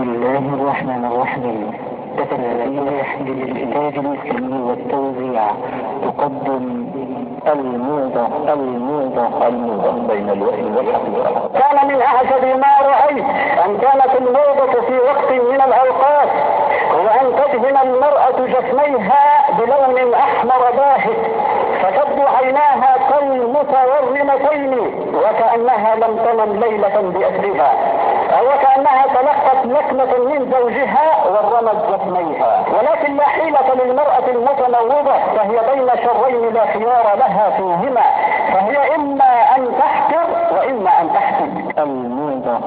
الله الرحمن الرحيم. تفتيح للإنتاج الإسلامي والتوزيع تقدم الموضة بين الوحي والحقيقة. كان من أعجب ما رأيت أن كانت الموضة في وقت من الأوقات هو أن تدهن المرأة جفنيها بلون أحمر باهت فتبدو عيناها كالمتورمتين وكأنها لم تنم ليلة بأسرها، أو كأنها تلقت لكمة من زوجها ورمت جفنيها. ولكن لا حيلة للمرأة المتنوضة، فهي بين شرين لا خيار لها فيهما، فهي إما أن تحقر وإما أن تحسد. الموضة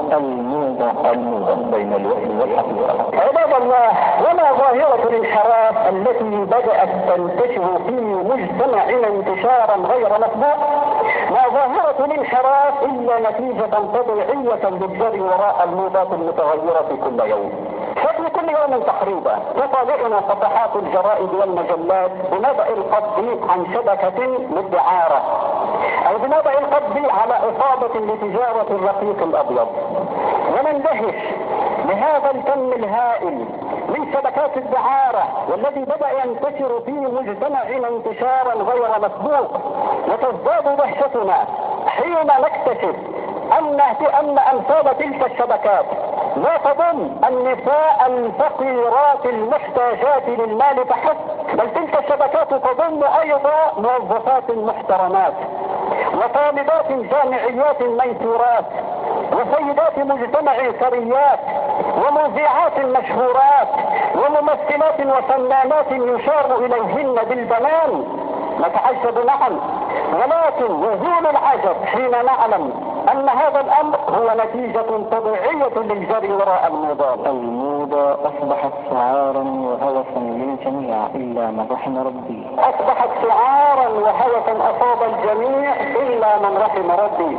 بين الوحي والحقيقة. عباد الله، وما ظاهرة الانحراف التي بدأت تنتشر في مجتمعنا انتشارا غير مسبوق؟ ما ظاهرة الانحراف إلا نتيجة طبيعية للجري وراء الموضات المتغيرة كل يوم. ففي كل يوم تقريبا تطالعنا صفحات الجرائد والمجلات بنبأ القبض عن شبكة للدعارة، أو بنبأ القبض على إصابة لتجارة الرقيق الأبيض، ونندهش لهذا الكم الهائل من شبكات الدعارة والذي بدأ ينتشر في مجتمعنا انتشارا غير مسبوق. وتزداد دهشتنا حين نكتشف أن أمثال تلك الشبكات لا تضم النساء الفقيرات المحتاجات للمال فحسب، بل تلك الشبكات تضم أيضا موظفات محترمات وطالبات جامعيات ميسورات وسيدات مجتمع ثريات ومذيعات مشهورات وممثلات وفنانات يشار إليهن بالبنان. نتعجب نعم، ولكن يزول العجب حين نعلم أن هذا الأمر هو نتيجة طبيعية للجري وراء الموضات. الموضة أصبحت شعارا وهوسا للجميع إلا من رحم ربي. أصبحت شعارا وهوسا أصاب الجميع إلا من رحم ربي.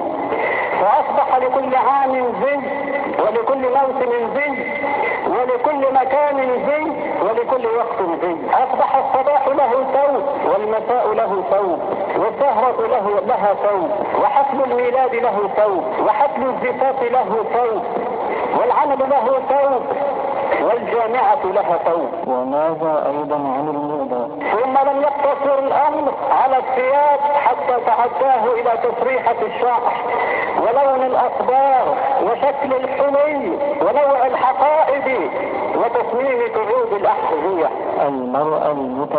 وأصبح لكل عام زي، ولكل موسم زي، ولكل مكان زي، ولكل وقت زي. أصبح الصباح له ثوب، والمساء له ثوب، والسهرة لها ثوب، وحفل الميلاد له ثوب، وحفل الزفاف له ثوب، والعمل له ثوب، والجامعة لها ثوب. وماذا أيضا عن الموضة؟ ثم لم يقتصر الأمر على الثياب حتى تعداه إلى تسريحة الشعر ولون الأصباغ وشكل الحلي ونوع الحقائب وتصميم قعود الأحذية. المرأة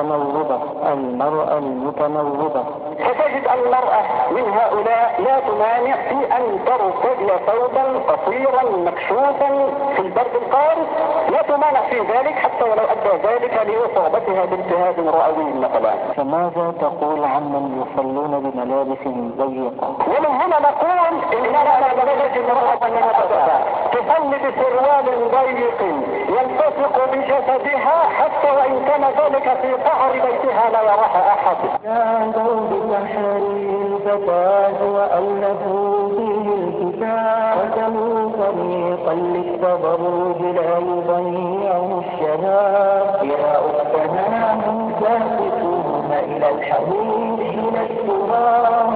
المتنوضة. فتجد المرأة من هؤلاء لا تمانع في أن ترتدي ثوبا قصيرا مكشوفا في البرد القارس، لا تمانع في ذلك حتى ولو أدى ذلك لإصابتها بالتهاب رئوي مثلا. فماذا تقول عمن يصلون بملابس ضيقة؟ ومن هنا نقول إننا لا نجد امرأة تصلي بسروال ضيق يلتصق بجسدها حتى وإن كان ذلك في قعر بيتها لا يراها أحد. نادوا بسحر الفتاة وأولفوا فيه الكتاب وتموا طريقا للتبرج لا يضيعه الشباب. يا أختنا هم ساقطون إلى الحبيب حين التراب.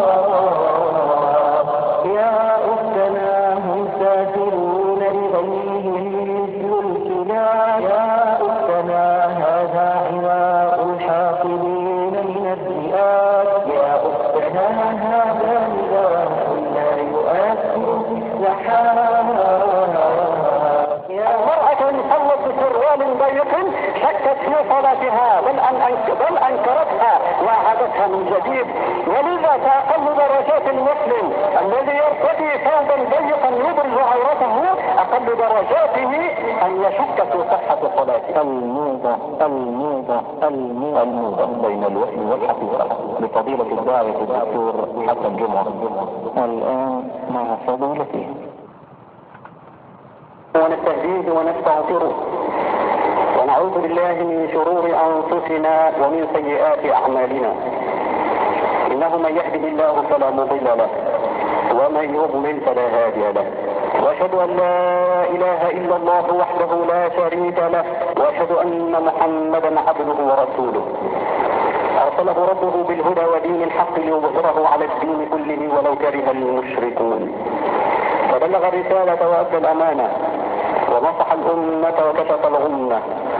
يا أختنا هم سافرون لغيرهم مثل الكلاب. يا أختنا هذا عناء الحاقدين من الذئاب. يا أختنا هذا نداء لا يؤثر في السحاب. المرأة صلت بسروال ضيق شكت في صلاتها بل أنكرتها وأعادتها من جديد. ولذا فأقل درجات المسلم الذي يرتدي ثوبا ضيقا يبرز عورته أقل درجاته أن يشك في صحة صلاته. الموضة بين الوحي والحقيقة لفضيلة الداعية الدكتور حسن جمعة. الآن مع فضيلته. ونستهديه ونستغفره ونعوذ بالله من شرور أنفسنا ومن سيئات أعمالنا. إنه من يهده الله فلا مضل له ومن يضلل فلا هادي له. وأشهد أن لا إله إلا الله وحده لا شريك له، وأشهد أن محمدا عبده ورسوله أرسله ربه بالهدى ودين الحق ليظهره على الدين كله ولو كره المشركون. فبلغ الرسالة وأدى الأمانة ونصح الأمة وكشف الغمة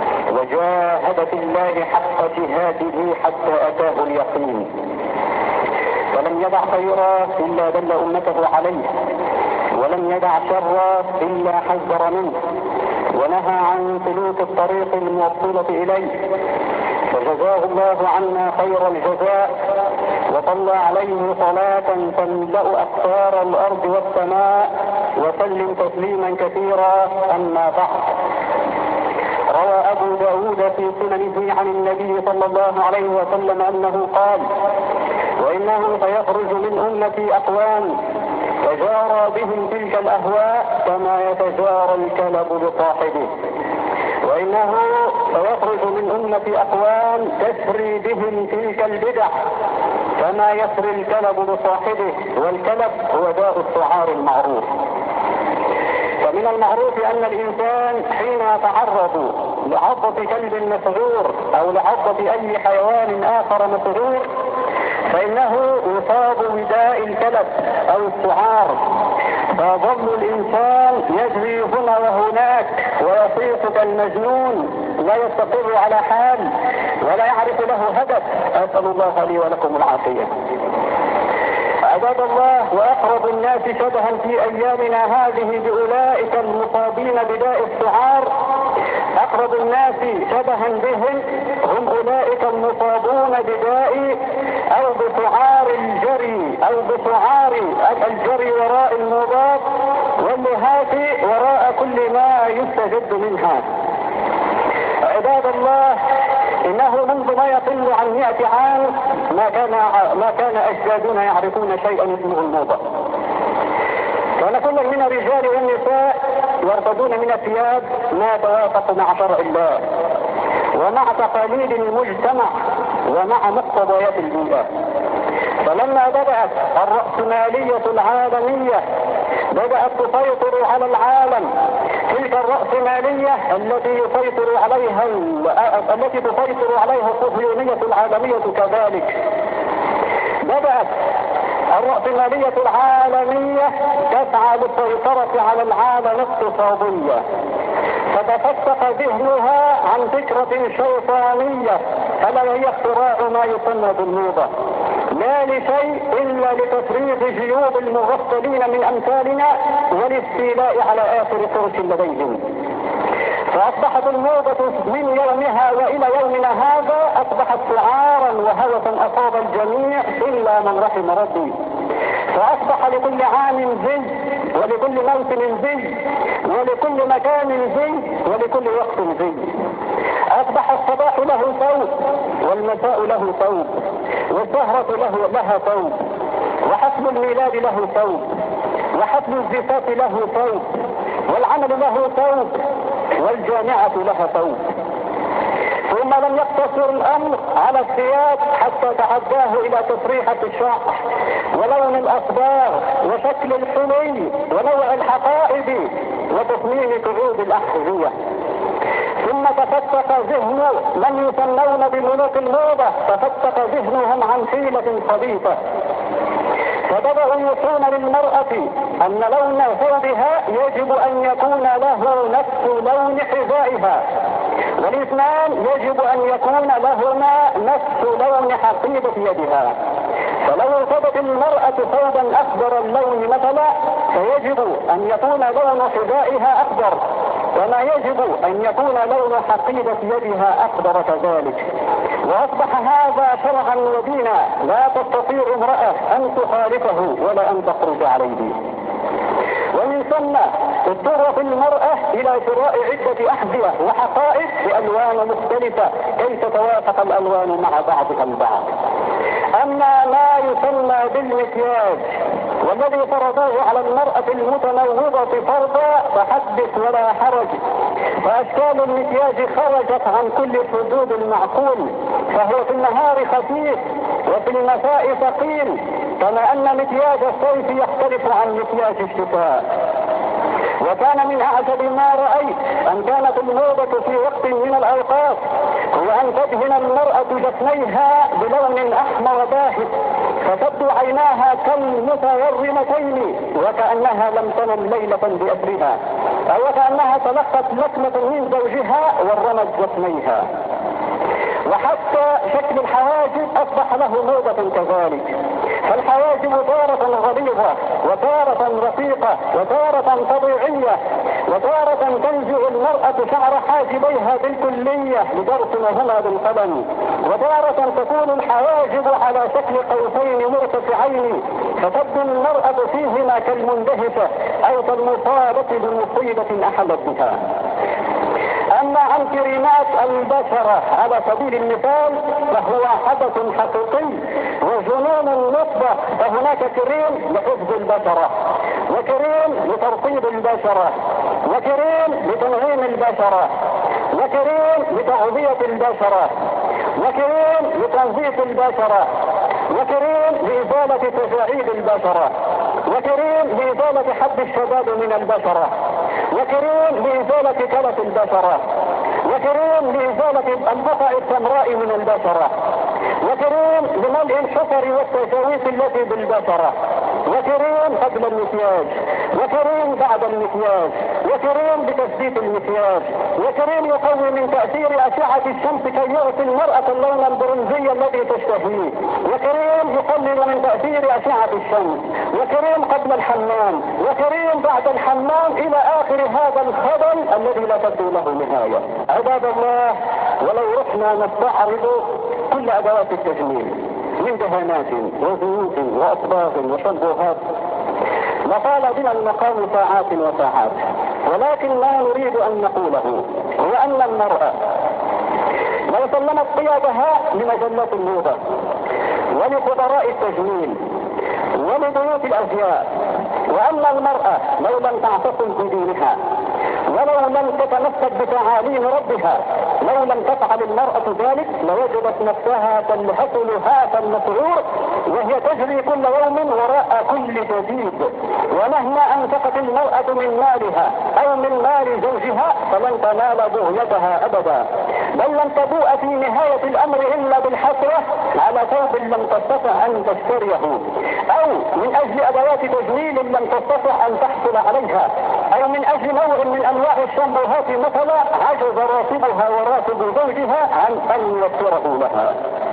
وجاهد في الله حق جهاده حتى أتاه اليقين، ولم يدع خيرا إلا دل أمته عليه، ولم يدع شرا إلا حذر منه، ونهى عن سلوك الطريق الموصلة إليه، فجزاه الله عنا خير الجزاء، وصلى عليه صلاة تملأ أقطار الأرض والسماء، وسلم تسليما كثيرا. أما بعد، روى أبو داود في سننه عن النبي صلى الله عليه وسلم أنه قال: وإنه سيخرج من أمتي أقوام تجارى بهم تلك الأهواء كما يتجارى الكلب بصاحبه، وإنه سيخرج من أمتي أقوام تسري بهم تلك البدع كما يسري الكلب بصاحبه، والكلب هو داء السعار المعروف. فمن المعروف أن الإنسان حين يتعرض لعضة كلب مسعور أو لعضة أي حيوان آخر مسعور فإنه يصاب بداء الكلب أو السعار، فيظل الإنسان يجري هنا وهناك ويصيح كالمجنون، لا يستقر على حال ولا يعرف له هدف. أسأل الله لي ولكم العافية. عباد الله، وأقرب الناس شبها في أيامنا هذه بأولئك المصابين بداء السعار، أقرب الناس شبها بهم هم أولئك المصابون بداء أو بسعار الجري أو بسعار الجري وراء الموضات واللهات وراء كل ما يستجد منها. عباد الله، إنه منذ ما يقل عن 100 عام ما كان أجدادنا يعرفون شيئا اسمه الموضة. كان كل من الرجال والنساء يرتدون من الثياب ما توافق مع شرع الله ومع تقاليد المجتمع ومع مقتضيات البيئة. فلما بدأت الرأسمالية العالمية بدأت تسيطر على العالم، تلك الرأسمالية التي تسيطر عليها الصهيونية العالمية كذلك، بدأت الرأسمالية العالمية تسعى للسيطرة على العالم اقتصاديا، فتفتق ذهنها عن فكرة شيطانية ألا وهي اختراع ما يسمى بالموضة، لا لشيء إلا لتفريغ جيوب المغفلين من أمثالنا والاستيلاء على آخر فرش لديهم. فأصبحت الموضة من يومها وإلى يومنا هذا أصبحت شعارا وهوسا أصاب الجميع إلا من رحم ربي. فأصبح لكل عام زي، ولكل موسم زي، ولكل مكان زي، ولكل وقت زي. أصبح الصباح له ثوب، والمساء له ثوب، والسهرة لها ثوب، وحفل الميلاد له ثوب، وحفل الزفاف له ثوب، والعمل له ثوب، والجامعة لها ثوب. ثم لم يقتصر الأمر على الثياب حتى تعداه إلى تسريحة الشعر ولون الأصباغ وشكل الحلي ونوع الحقائب وتصميم كعوب الأحذية. ثم تفتق ذهن من يسمون بملوك الموضة، تفتق ذهنهم عن حيلة خبيثة، فبدأوا يوحون للمرأة أن لون ثوبها يجب أن يكون له نفس لون حذائها، والاثنان يجب أن يكون لهما نفس لون حقيبة يدها. فلو ارتدت المرأة ثوبا أخضر اللون مثلا فيجب أن يكون لون حذائها أخضر، وما يجب أن يكون لون حقيبة يدها أخضر كذلك. وأصبح هذا شرعا ودينا، لا تستطيع امرأة أن تخالفه ولا أن تخرج عليه. ومن ثم اضطرت المرأة إلى شراء عدة أحذية وحقائب بألوان مختلفة كي تتوافق الألوان مع بعضها البعض. أما ما يسمى بالمكياج والذي فرضوه على المرأة المتموضة فرضا فحدث ولا حرج، فأشكال المكياج خرجت عن كل حدود المعقول، فهو في النهار خفيف وفي المساء ثقيل، كما أن مكياج الصيف يختلف عن مكياج الشتاء. وكان من أعجب ما رأيت أن كانت الموضة في وقت من الأوقات هو أن تدهن المرأة جفنيها بلون أحمر باهت فتبدو عيناها كالمتورمتين وكأنها لم تنم ليلة بأسرها، أو وكأنها تلقت لكمة من زوجها ورمت جفنيها. وحتى شكل الحواجب أصبح له موضة كذلك، فالحواجب تارة غليظة وتارة رفيقة وتارة طبيعية، وتارة تنزع المرأة شعر حاجبيها بالكلية لترسمهما بالقلم، وتارة تكون الحواجب على شكل قوسين مرتفعين فتبدو المرأة فيهما كالمندهشة أو كالمصابة بمصيبة أحلت بها. أما عن كريمات البشرة على سبيل المثال فهو حدث حقيقي وجنون مطبق، فهناك كريم لحفظ البشرة، وكريم لترطيب البشرة، وكريم لتنعيم البشرة، وكريم لتغذية البشرة، وكريم لتنظيف البشرة، وكريم لإزالة تجاعيد البشرة، وكريم لإزالة حب الشباب من البشرة، وكريم لإزالة كلف البشرة، وكريم لإزالة البقع السمراء من البشرة، وكريم لملء الحفر والتجاويف التي بالبشرة، وكريم قبل المكياج، وكريم بعد المكياج، وكريم بتثبيت المكياج، وكريم يقوي من تأثير أشعة الشمس كي يعطي المرأة اللون البرنزي الذي تشتهيه، وكريم يقلل من تأثير أشعة الشمس، وكريم قبل الحمام، وكريم بعد الحمام إلى آخر هذا الخبل الذي لا تبدو له نهاية. عباد الله، ولو رحنا نستعرض كل أدوات التجميل من دهانات وزيوت وأصباغ وشامبوهات لطال بنا المقام ساعات وساعات، ولكن ما نريد أن نقوله هو أن المرأة لو سلمت قيادها لمجلات الموضة ولخبراء التجميل ولبيوت الأزياء، وأن المرأة لو لم تعتصم بدينها ولو لم تتمسك بتعاليم ربها، لو لم تفعل المرأة ذلك لوجدت نفسها تلهث لهاث المسعور وهي تجري كل يوم وراء كل جديد، ومهما أنفقت المرأة من مالها أو من مال زوجها فلن تنال بغيتها أبدا، بل لن تبوء في نهاية الأمر إلا بالحسرة على ثوب لم تستطع أن تشتريه، أو من أجل أدوات تجميل لم تستطع أن تحصل عليها، أو من أجل نوع من أنواع الشامبوهات مثلا عجز راتبها وراتب زوجها عن أن يوفره لها.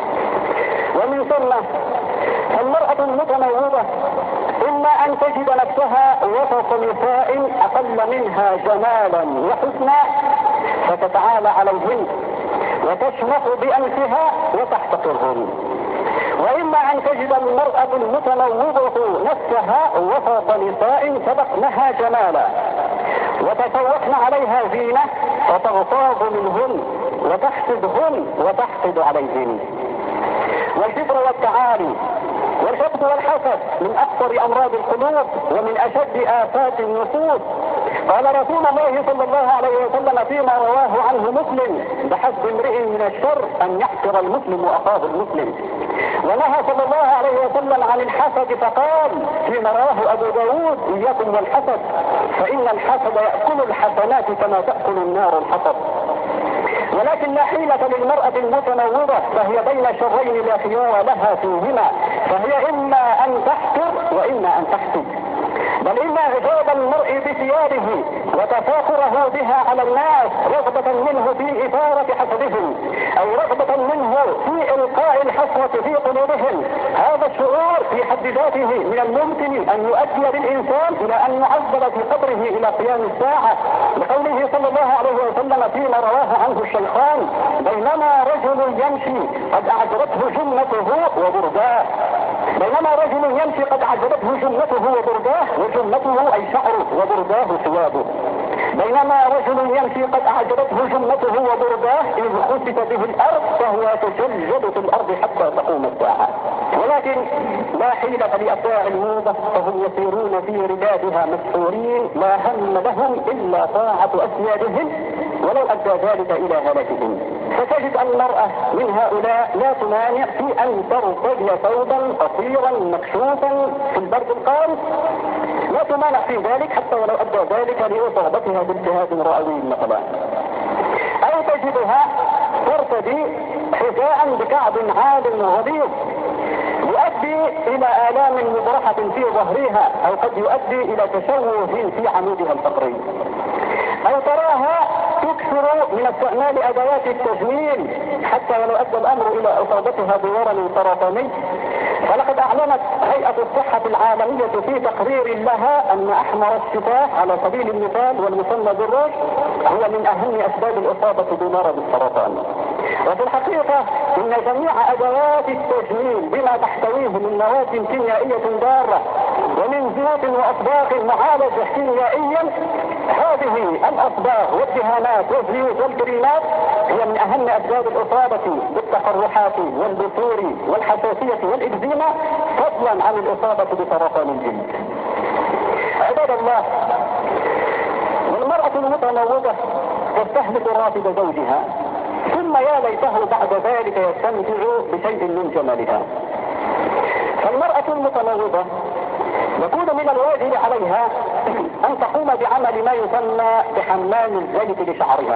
ومن ثم المرأة المتموضة إما أن تجد نفسها وسط نساء أقل منها جمالا وحسنا فتتعالى عليهن وتشمخ بأنفها وتحتقرهن، وإما أن تجد المرأة المتموضة نفسها وسط نساء سبقنها جمالا وتفوقن عليها زينة فتغتاظ منهن وتحسدهن وتحقد عليهن. والكبر والتعالي والحقد والحسد من أخطر أمراض القلوب ومن أشد آفات النفوس. قال رسول الله صلى الله عليه وسلم فيما رواه عنه مسلم: بحسب امرئ من الشر أن يحقر المسلم أخاه المسلم. ونهى صلى الله عليه وسلم عن الحسد فقال فيما رواه أبو داود: إياكم والحسد فإن الحسد يأكل الحسنات كما تأكل النار الحطب. ولكن لا حيلة للمرأة المتموضة، فهي بين شرين لا خيار لها فيهما، فهي إما أن تحقر وإما أن تحسد، بل إن إعجاب المرء بثيابه وتفاخره بها على الناس رغبة منه في إثارة حسدهم أو رغبة منه في إلقاء الحسرة في قلوبهم، هذا الشعور في حد ذاته من الممكن أن يؤدي بالإنسان إلى أن يعذب في قبره إلى قيام الساعة، لقوله صلى الله عليه وسلم فيما رواه عنه الشيخان: بينما رجل يمشي قد أعجبته جنته وبرداه. بينما رجل يمشي قد أعجبته جنته وبرداه، وجنته أي شعره وبرداه ثيابه. بينما رجل يمشي قد أعجبته جنته وبرداه إذ خسف به الأرض فهو يتجلجل في الأرض حتى تقوم الساعة. ولكن لا حيلة لأتباع الموضة، فهم يسيرون في ربادها مسحورين لا هم لهم إلا طاعة أسيادهم ولو أدى ذلك إلى هلاكهم. فتجد المرأة من هؤلاء لا تمانع في أن ترتدي ثوبا قصيرا مكشوفا في البرد القارس، لا تمانع في ذلك حتى ولو أدى ذلك لإصابتها بالتهاب رئوي مثلا. أو تجدها ترتدي حذاء بكعب عال غليظ يؤدي يؤدي الى آلام مبرحة في ظهرها، او قد يؤدي الى تشوه في عمودها الفقري، او تراها تكثر من استعمال ادوات التجميل حتى ولو ادى الامر الى اصابتها بورم سرطاني. فلقد اعلنت هيئة الصحة العالمية في تقرير لها ان احمر الشفاه على سبيل المثال والمسمى بالرش هو من اهم اسباب الاصابة بمرض السرطان. وفي الحقيقة ان جميع ادوات التجميل بما تحتويه من مواد كيميائية ضارة ومن زيوت واطباق معالجة كيميائيا، هذه الاصباغ والدهانات والزيوت والكريمات هي من اهم اسباب الاصابة بالتقرحات والبثور والحساسية والاكزيما، فضلا عن الاصابة بسرطان الجلد. عباد الله، والمرأة المتنوضة تستهلك راتب زوجها، ثم يا ليته بعد ذلك يستمتع بشيء من جمالها. فالمرأة المتنوضة يكون من الواجب عليها ان تقوم بعمل ما يسمى بحمام الزيت لشعرها.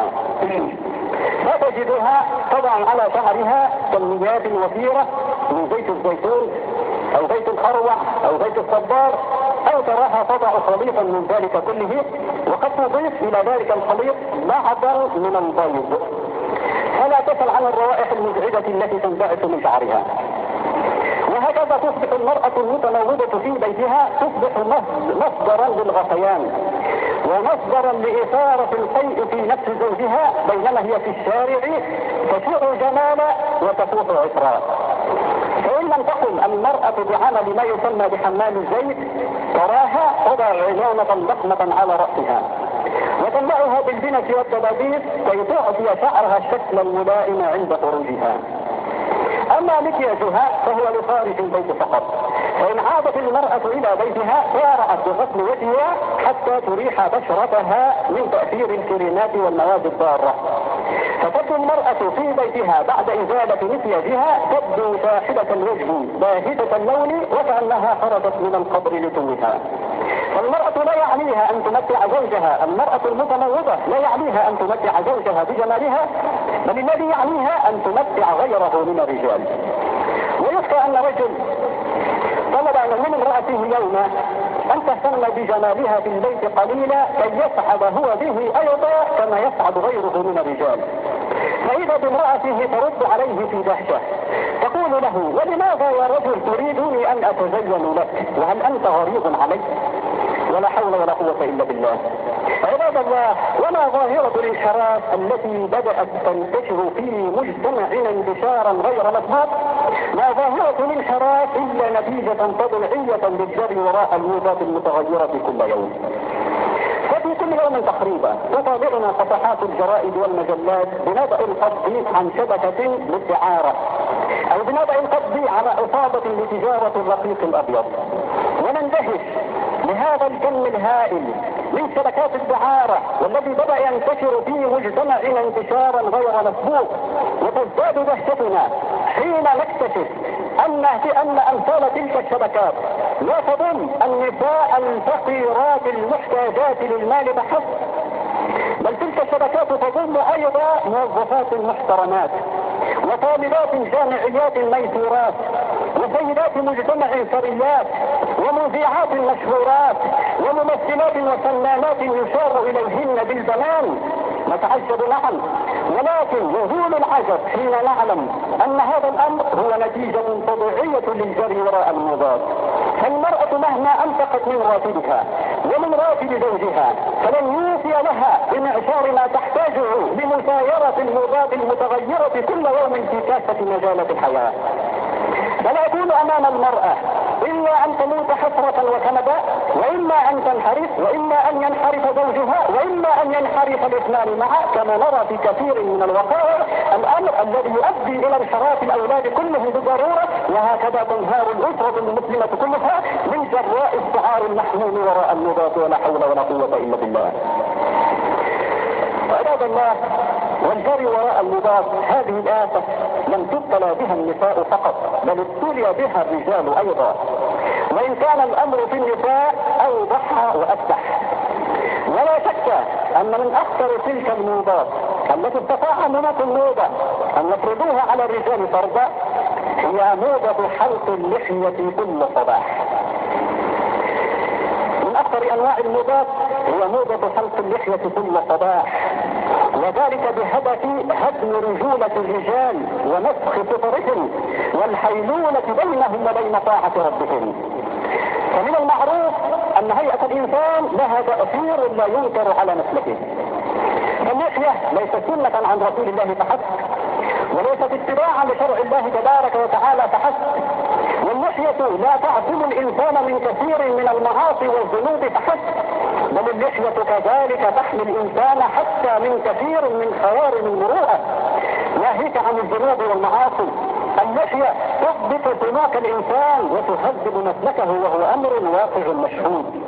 فتجدها تضع على شعرها كميات وفيرة من زيت الزيتون او زيت الخروع او زيت الصبار، او تراها تضع خليطا من ذلك كله، وقد تضيف الى ذلك الخليط بعضا من البيض، فلا تسأل عن الروائح المزعجة التي تنبعث من شعرها. وهكذا تصبح المرأة المتنوضة في بيتها تصبح مصدرا للغثيان ومصدرا لإثارة القيء في نفس زوجها، بينما هي في الشارع تشوع جمالا وتفوح عطرا. فإن لم تقم المرأة بعمل ما يسمى بحمام الزيت، تراها تضع عمامة ضخمة على رأسها وتملأها بالبنس والدبابيس كي تعطي شعرها الشكل الملائم عند خروجها. اما مكياجها فهو لخارج البيت فقط، فان عادت المرأة الى بيتها سارعت بغسل وجهها حتى تريح بشرتها من تأثير الكريمات والمواد الضارة. فتبدو المرأة في بيتها بعد ازالة مكياجها تبدو شاحبة الوجه باهتة اللون وكأنها خرجت من القبر لتوها. فالمرأة لا يعنيها ان تمتع زوجها، المرأة المتنوضة لا يعنيها ان تمتع زوجها بجمالها، بل الذي يعنيها ان تمتع غيره من الرجال. ويخشى ان رجل طلب من امرأته يوما ان تهتم بجمالها في البيت قليلا كي يسعد هو به ايضا كما يسعد غيره من الرجال. فاذا بامرأته ترد عليه في دهشة تقول له: ولماذا يا رجل تريدني ان اتزين لك وهل انت غريض علي؟ ولا حول ولا قوة الا بالله. عباد الله، وما ظاهرة الانحراف التي بدأت تنتشر في مجتمعنا انتشارا غير مسبوق؟ ما ظاهرة الانحراف الا نتيجة تضلعية للجري وراء الموضات المتغيرة كل يوم. ففي كل يوم تقريبا تتابعنا صفحات الجرائد والمجلات بنبأ القصد عن شبكة للدعارة او بنبأ القصد على اصابة لتجارة الرقيق الابيض، ونندهش لهذا الكم الهائل من شبكات الدعارة والذي بدأ ينتشر في مجتمعنا انتشارا غير مسبوق. وتزداد دهشتنا حين نكتشف ان امثال تلك الشبكات لا تضم النساء الفقيرات المحتاجات للمال فحسب، بل تلك الشبكات تضم ايضا موظفات محترمات وطالبات جامعيات ميسورات وسيدات مجتمع ثريات ومذيعات مشهورات وممثلات وفنانات يشار اليهن بالبنان. نتعجب نعم، ولكن يزول العجب حين نعلم ان هذا الامر هو نتيجة طبيعية للجري وراء الموضات. فالمرأة مهما انفقت من راتبها ومن راتب زوجها فلن يوفي لها بمعشار ما تحتاجه لمسايرة الموضات المتغيرة كل يوم في كافة مجالات الحياة. فلا يكون امام المرأة الا ان تموت حسرة وكنبا، واما ان تنحرف، واما ان ينحرف زوجها، واما ان ينحرف الاثنان معا، كما نرى في كثير من الوقائع الامر الذي يؤدي الى انحراف الاولاد كلهم بضرورة، وهكذا تنهار الاسرة المسلمة كلها من جراء السعار المحمول وراء الموضات. ولا حول ولا قوة الا بالله. عباد الله، والجري وراء الموضات هذه الآفة لم تبتلى بها النساء فقط، بل ابتلي بها الرجال ايضا، وان كان الامر في النساء اوضح وافدح. ولا شك ان من اخطر تلك الموضات التي استطاع مناط الموضة ان يفرضوها على الرجال فرضا هي موضة حلق اللحية كل صباح. من اكثر انواع الموضات هي موضة حلق اللحية كل صباح، وذلك بهدف هدم رجولة الرجال ومسخ فطرهم والحيلولة بينهم وبين طاعة ربهم. فمن المعروف ان هيئة الانسان لها تأثير لا ينكر على مسلكه. فاللحية ليست سنة عن رسول الله فحسب، وليست اتباعا لشرع الله تبارك وتعالى فحسب، واللحية لا تعصم الانسان من كثير من المعاصي والذنوب فحسب، بل اللحية كذلك تحمي الانسان حتى من كثير من خوارم المروءة، ناهيك عن الذنوب والمعاصي. اللحية تضبط سلوك الانسان وتهذب مسلكه، وهو امر واقع مشهود.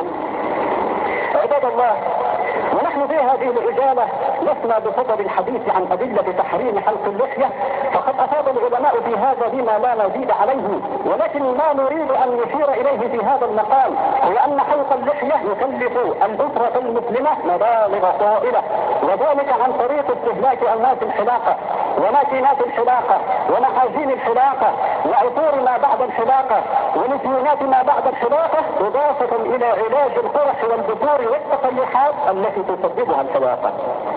عباد الله، ونحن في هذه الرجالة لسنا بصدد الحديث عن أدلة تحريم حلق اللحية، فقد أفاد العلماء في هذا بما لا نزيد عليه، ولكن ما نريد أن نشير إليه في هذا المقام هو أن حلق اللحية يكلف الأسرة المسلمة مبالغ طائلة، وذلك عن طريق استهلاك أنواع الحلاقة وماكينات الحلاقة ومحاجين الحلاقة وعطور ما بعد الحلاقة ونسيونات ما بعد الحلاقة، إضافة إلى علاج القرح والبثور والتقلحات التي تسببها الحلاقة.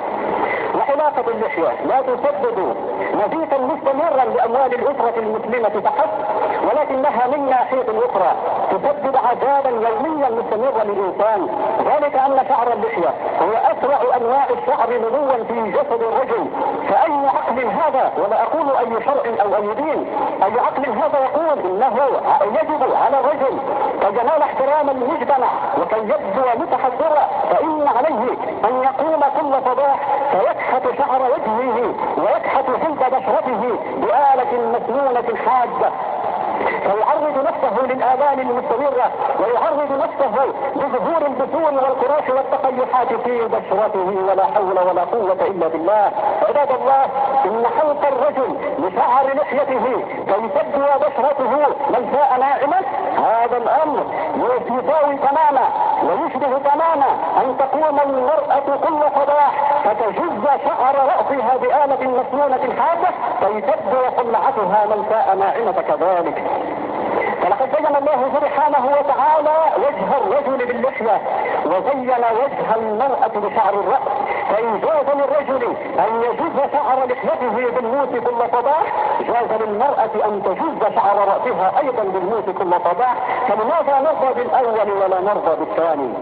وحلاقة اللحية لا تسبب نزيفا مستمرا لأموال الأسرة المسلمة فحسب، ولكنها من ناحية أخرى تسبب عذابا يوميا مستمرا للإنسان، ذلك أن شعر اللحية هو أسرع أنواع الشعر نموا في جسد الرجل. فأي عقل هذا، ولا أقول أي شرع أو أي دين، أي عقل هذا يقول إنه يجب على الرجل كجمال احترام المجتمع وكي يبدو متحضرا، فإن عليه أن يقوم كل صباح فيكحت شعر وجهه ويكحت جلد بشرته بآلة مسنونة حادة، فيعرض نفسه للآلام المستمرة ويعرض نفسه لظهور البثور والقروح والتقيحات في بشرته، ولا حول ولا قوة إلا بالله. عباد الله، إن حلق الرجل لشعر لحيته كي تبدو بشرته ملفاء ناعمة، هذا الأمر يساوي تماما ويشبه تماما أن تقوم المرأة كل صباح فتجز شعر رأسها بآلة مسنونة حادة كي تبدو قلعتها ملفاء ناعمة كذلك. فلقد زين الله سبحانه وتعالى وجه الرجل باللحية وزين وجه المرأة بشعر الرأس، فإن جاز للرجل أن يجز شعر لحيته بالموس كل صباح، جاز للمرأة أن تجز شعر رأسها أيضا بالموس كل صباح، فلماذا نرضى بالأول ولا نرضى بالثاني؟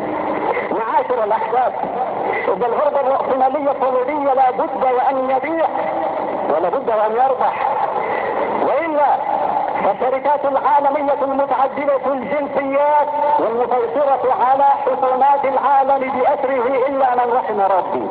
معاشر الأحباب، إذا الغربة الرأسمالية السعودية لا بد وأن يبيع ولا بد وأن يربح، وإلا فالشركات العالمية المتعددة الجنسيات والمسيطرة على حكومات العالم بأسره إلا من رحم ربي.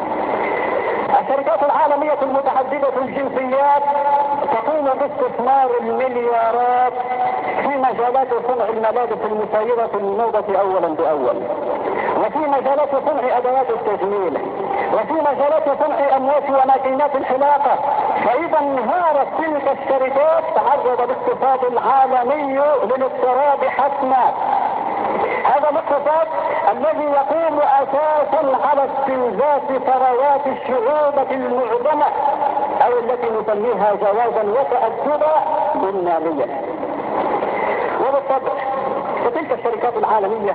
الشركات العالمية المتعددة الجنسيات تقوم باستثمار المليارات في مجالات صنع الملابس المسيرة للموضة أولا بأول، وفي مجالات صنع أدوات التجميل، وفي مجالات صنع أمواس وماكينات الحلاقة. فإذا انهارت تلك الشركات تعرض الاقتصاد العالمي للاضطراب حتما. هذا الاقتصاد الذي يقوم أساسا على استنزاف ثروات الشعوب المعظمة أو التي نسميها جوازا وتأدبا بالمالية. وبالطبع فتلك الشركات العالمية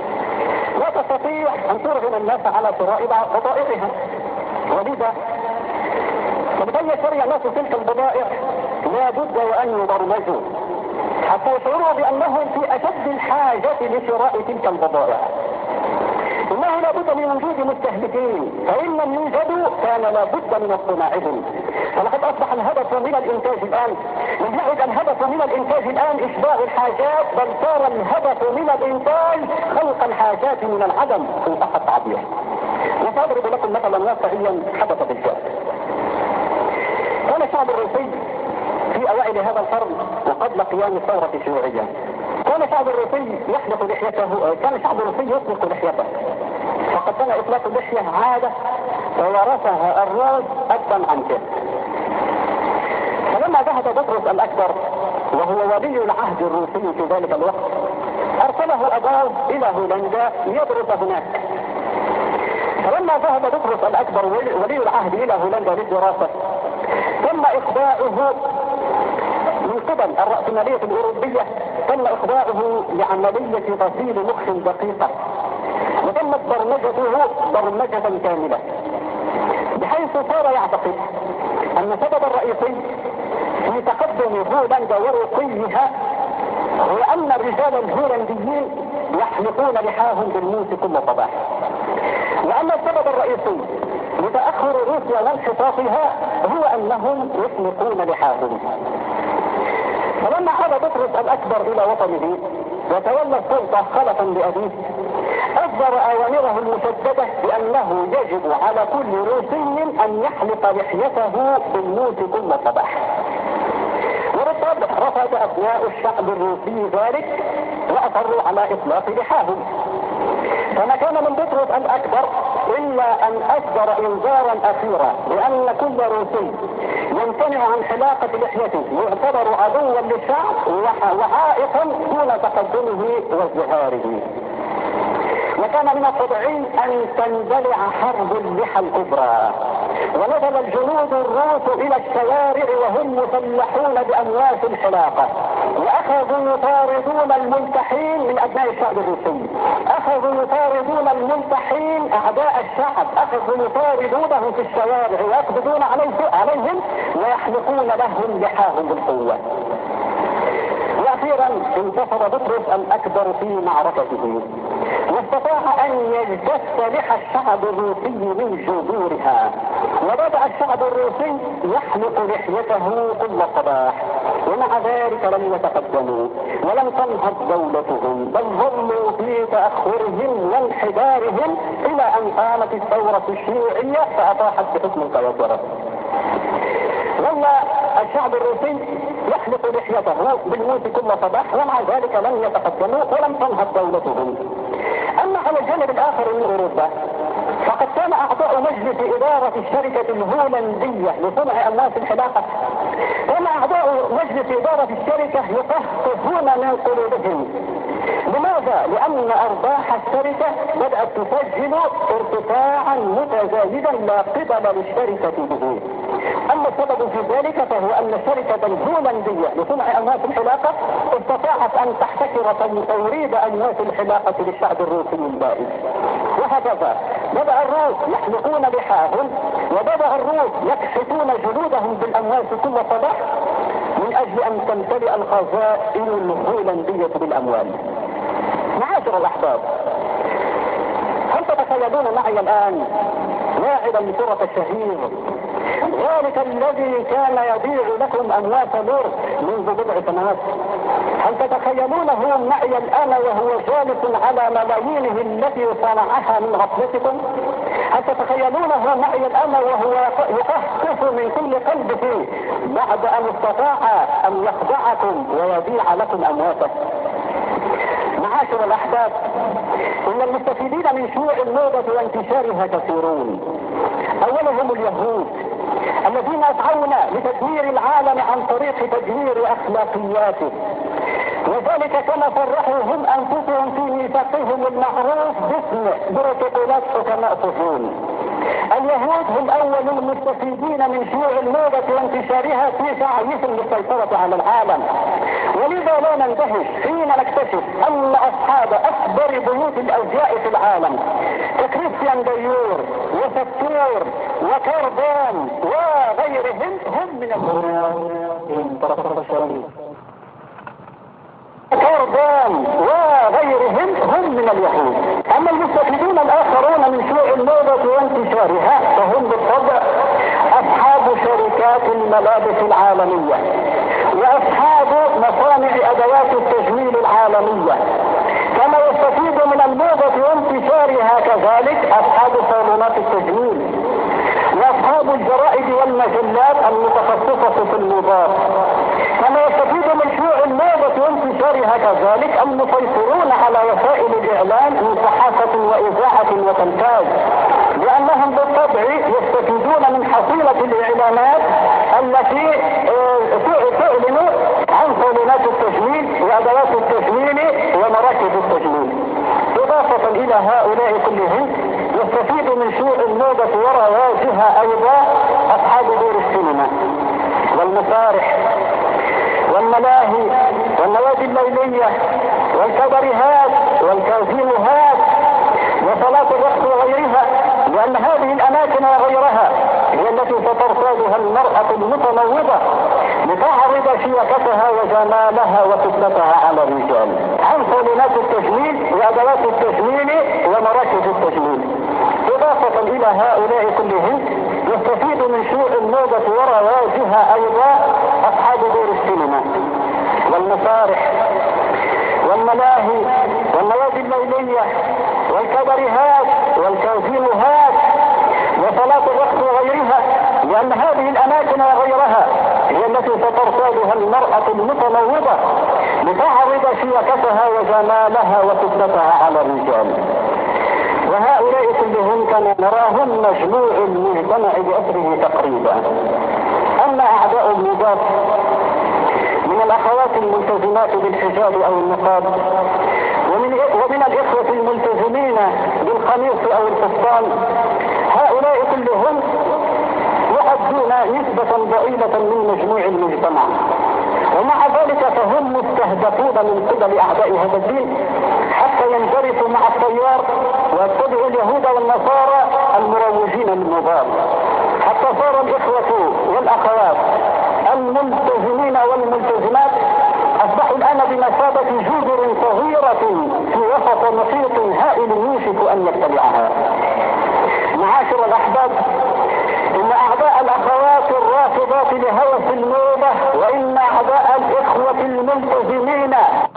لا تستطيع أن ترغم الناس على شراء بضائعها، ولذا فبدأ يشتري الناس تلك البضائع لا بد وأن يبرمجوا حتى يشعروا بأنهم في أشد الحاجة لشراء تلك البضائع. إنه لا بد من وجود مستهلكين، فإن لم يوجدوا كان لا بد من اصطناعهم. فلقد أصبح الهدف من الإنتاج الآن لم يعد الهدف من الإنتاج الآن إشباع الحاجات، بل صار الهدف من الإنتاج خلق الحاجات من العدم إن صح التعبير. وسأضرب لكم مثلا واقعيا حدث بالفعل. كان الشعب الروسي في أوائل هذا القرن وقبل قيام الثورة الشيوعية، كان الشعب الروسي يحلق لحيته، كان الشعب الروسي يطلق لحيته، فقد كان إطلاق اللحية عادة وورثها الروس أبا عن كده. فلما ذهب بطرس الأكبر وهو ولي العهد الروسي في ذلك الوقت أرسله أباه إلى هولندا ليدرس هناك. فلما ذهب بطرس الأكبر ولي العهد إلى هولندا للدراسة تم إخضاعه من قبل الرأسمالية الأوروبية تم إخضاعه لعملية غسيل مخ دقيقة، وتمت برمجته برمجة كاملة، بحيث صار يعتقد أن السبب الرئيسي في تقدم هولندا ورقيها هو أن الرجال الهولنديين يحلقون لحاهم بالموس كل صباح، وأن السبب الرئيسي لتأخر روسيا وانحطاطها هو أنهم يحلقون لحاهم. فلما عاد بطرس الأكبر إلى وطنه وتولى السلطة خلفا لأبيه، أصدر أوامره المشددة بأنه يجب على كل روسي أن يحلق لحيته بالموس كل صباح. وبالطبع رفض أبناء الشعب الروسي ذلك وأصروا على إطلاق لحاهم. فما كان من بطرس الأكبر إلا أن أصدر إنذارا أخيرا بأن كل روسي يمتنع عن حلاقة لحيته يعتبر عدوا للشعب وعائقا دون تقدمه وازدهاره. وكان من الطبيعي أن تندلع حرب اللحى الكبرى، ونزل الجنود الروس إلى الشوارع وهم مسلحون بأمواس الحلاقة، وأخذوا يطاردون الملتحين من أبناء الشعب الروسي، أخذوا يطاردون الملتحين أعداء الشعب، أخذوا يطاردونهم في الشوارع ويقبضون عليهم ويحلقون لهم لحاهم بالقوة. وأخيرا انتصر بطرس الأكبر في معركته، واستطاع أن يجتث لحى الشعب الروسي من جذورها، وبدأ الشعب الروسي يحلق لحيته كل صباح، ومع ذلك لم يتقدموا ولم تنهض دولتهم، بل ظلوا في تأخرهم وانحدارهم إلى أن قامت الثورة الشيوعية فأطاحت بحكم القيصرة. ولا الشعب الروسي يحلق لحيته بالموس كل صباح، ومع ذلك لم يتقدموا ولم تنهض دولتهم. أما على الجانب الآخر من أوروبا فقد كان أعضاء مجلس إدارة الشركة الهولندية لصنع أمواس الحلاقة، كان أعضاء مجلس إدارة الشركة يقهقهون من قلوبهم. لماذا؟ لأن أرباح الشركة بدأت تسجل ارتفاعا متزايدا لا قبل للشركة به. أما السبب في ذلك فهو أن الشركة الهولندية لصنع أمواس الحلاقة استطاعت أن تحتكر توريد أمواس الحلاقة للشعب الروسي البائس. وهكذا بدأ الروس يحلقون لحاهم، وبدأ الروس يكشفون جلودهم بالأمواس كل صباح من أجل أن تمتلئ الخزائن الهولندية بالأموال. معاشر الأحباب، هل تتخيلون معي الآن لاعبا لكرة الشهير ذلك الذي كان يبيع لكم أمواس لور منذ بضع سنوات؟ هل تتخيلونه معي الآن وهو جالس على ملايينه التي صنعها من غفلتكم؟ هل تتخيلونه معي الآن وهو يقهقه من كل قلبه بعد أن استطاع أن يخدعكم ويبيع لكم أمواسه؟ معاشر الأحباب، إن المستفيدين من شيوع الموضة وانتشارها كثيرون. أولهم اليهود الذين يسعون لتدمير العالم عن طريق تدمير أخلاقياته، وذلك كما صرحوا هم أنفسهم في ميثاقهم المعروف باسم بروتوكولات حكماء صهيون. اليهود هم أول المستفيدين من شيوع الموضة وانتشارها في سعيهم للسيطرة على العالم، ولذا لا نندهش حين نكتشف أن أصحاب أكبر بيوت الأزياء في العالم ككريستيان ديور وساتور وكاربان وغيرهم هم من اليهود. أما المستفيدون الآخرون من شيوع الموضة وانتشارها فهم بالطبع أصحاب شركات الملابس العالمية وأصحاب مصانع أدوات التجميل العالمية، كما يستفيد من الموضة وانتشارها كذلك أصحاب صالونات التجميل وأصحاب الجرائد والمجلات المتخصصة في الموضات، كما يستفيد من شيوع الموضة وانتشارها كذلك المسيطرون على وسائل الإعلام من صحافة وإذاعة وتلفاز، لأنهم بالطبع يستفيدون من حصيلة الإعلانات التي تعلن عن صالونات التجميل وأدوات التجميل ومراكز التجميل. إضافة إلى هؤلاء كلهم يستفيد من شيوع الموضة ورواجها أيضا أصحاب دور السينما والمسارح الأماكن وغيرها هي التي سترصادها المرأة المتموضة لتعرض شياكتها وجمالها وفتنتها على الرجال عن صالونات التجميل وأدوات التجميل ومراكز التجميل. إضافة إلى هؤلاء كلهم يستفيد من سوء الموضة ورواجها أيضا أصحاب دور السينما والمسارح والملاهي والنوادي الليلية والكباريهات والكازينوهات وصالات الرقص وغيرها، لأن هذه الأماكن وغيرها هي التي سترصادها المرأة المتموضة لتعرض شياكتها وجمالها وفتنتها على الرجال. وهؤلاء كلهم كما نراهم مجموع المجتمع بأسره تقريبا. أما أعداء النجاة من الأخوات الملتزمات بالحجاب أو النقاب ومن الإخوة الملتزمين بالقميص أو الفستان، هؤلاء كلهم يؤدون نسبة ضئيلة من مجموع المجتمع، ومع ذلك فهم مستهدفون من قبل أعداء هذا الدين حتى ينجرفوا مع التيار ويتبعوا اليهود والنصارى المروجين للمضاد، حتى صار الإخوة والأخوات الملتزمين والملتزمات أصبحوا الآن بمثابة جزر صغيرة في وسط محيط هائل يوشك أن يبتلعها. معاشر الأحباب، إن أعداء الأخوات الرافضات لهوس الموضة وإن أعداء الإخوة الملتزمين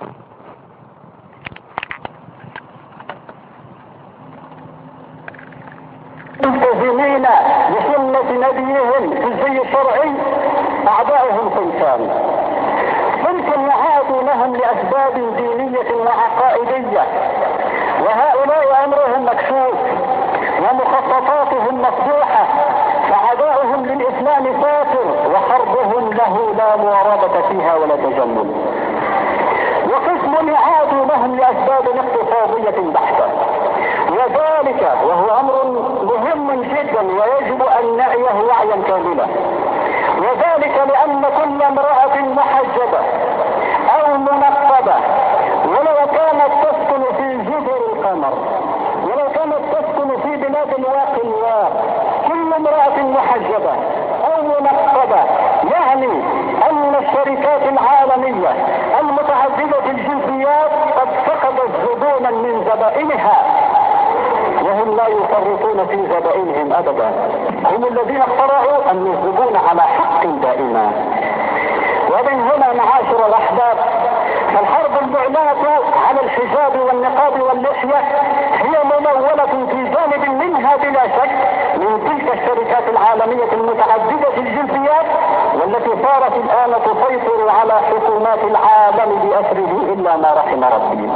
بسنة نبيهم في الزي الشرعي أعداؤهم صنفان. صنف يعاد لهم لأسباب دينية وعقائدية، وهؤلاء أمرهم مكشوف ومخططاتهم مفتوحة، فعداؤهم للإسلام سافر وحربهم له لا معارضة فيها ولا تجمل. وقسم يعاد لهم لأسباب اقتصادية بحتة، وذلك وهو أمر مهم جدا ويجب أن نعيه وعيا كاملا، وذلك لأن كل امرأة محجبة أو منقبة ولو كانت تسكن في جزر القمر ولو كانت تسكن في بلاد الواقي الواق، كل امرأة محجبة أو منقبة يعني أن الشركات العالمية المتعددة الجنسيات قد فقدت زبونا من زبائنها، وهم لا يفرطون في زبائنهم أبدا، هم الذين اخترعوا أن يزبون على حق دائما. ومن هنا معاشر الأحباب، فالحرب المعلنة على الحجاب والنقاب واللحية هي ممولة في جانب منها بلا شك من تلك الشركات العالمية المتعددة الجنسيات والتي صارت الآن تسيطر على حكومات العالم بأسره إلا ما رحم ربي.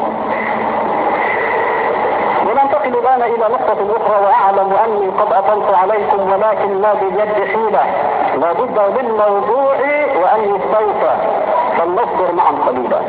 وننتقل الآن إلى نقطة أخرى، وأعلم أني قد أطلت عليكم ولكن ما بيد حيلة، لا بد للموضوع وأن يستوفى، فلنصبر معا قليلا.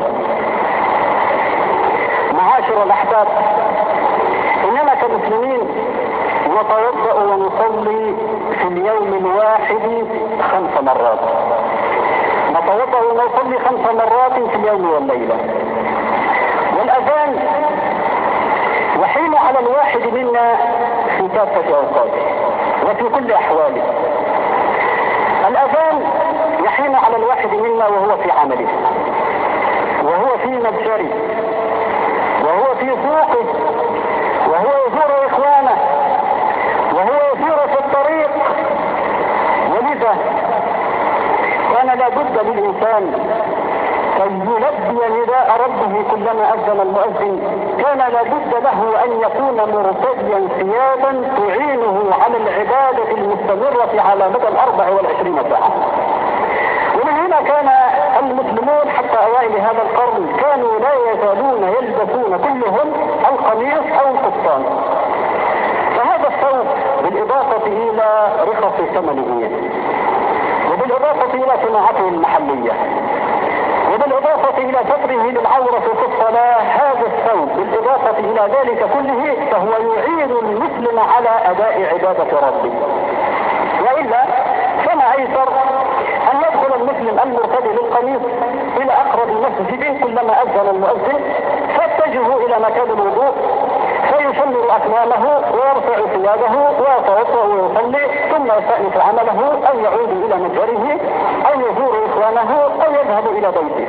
معاشر الأحباب، إننا كمسلمين نتوضأ ونصلي في اليوم الواحد 5 مرات، نتوضأ ونصلي 5 مرات في اليوم والليلة. والأذان يحين على الواحد منا في كافة أوقاته وفي كل أحواله. الأذان يحين على الواحد منا وهو في عمله، وهو في متجره، وهو في سوقه، وهو يزور إخوانه، وهو يسير في الطريق. ولذا كان لابد للإنسان أن يلبي نداء ربه كلما أذن المؤذن، كان لابد له أن يكون مرتديا ثيابا تعينه على العبادة المستمرة على مدى 24 ساعة. ومن هنا كان المسلمون حتى أوائل هذا القرن كانوا لا يزالون يلبسون كلهم القميص أو القفطان. فهذا الثوب بالإضافة إلى رخص ثمنه وبالإضافة إلى صناعته المحلية وبالإضافة إلى ستره للعورة في الصلاة، هذا الثوب بالإضافة إلى ذلك كله فهو يعين المسلم على أداء عبادة ربه. وإلا فما أيسر أن يدخل المسلم المرتدي للقميص إلى أقرب مسجد كلما أذن المؤذن، فاتجهوا إلى مكان الوضوء، فيشمر أكمامه ويرفع ثيابه ويتوضأ ويصلي ثم يستأنف عمله أو يعود إلى متجره أو يزور إخوانه أو يذهب إلى بيته.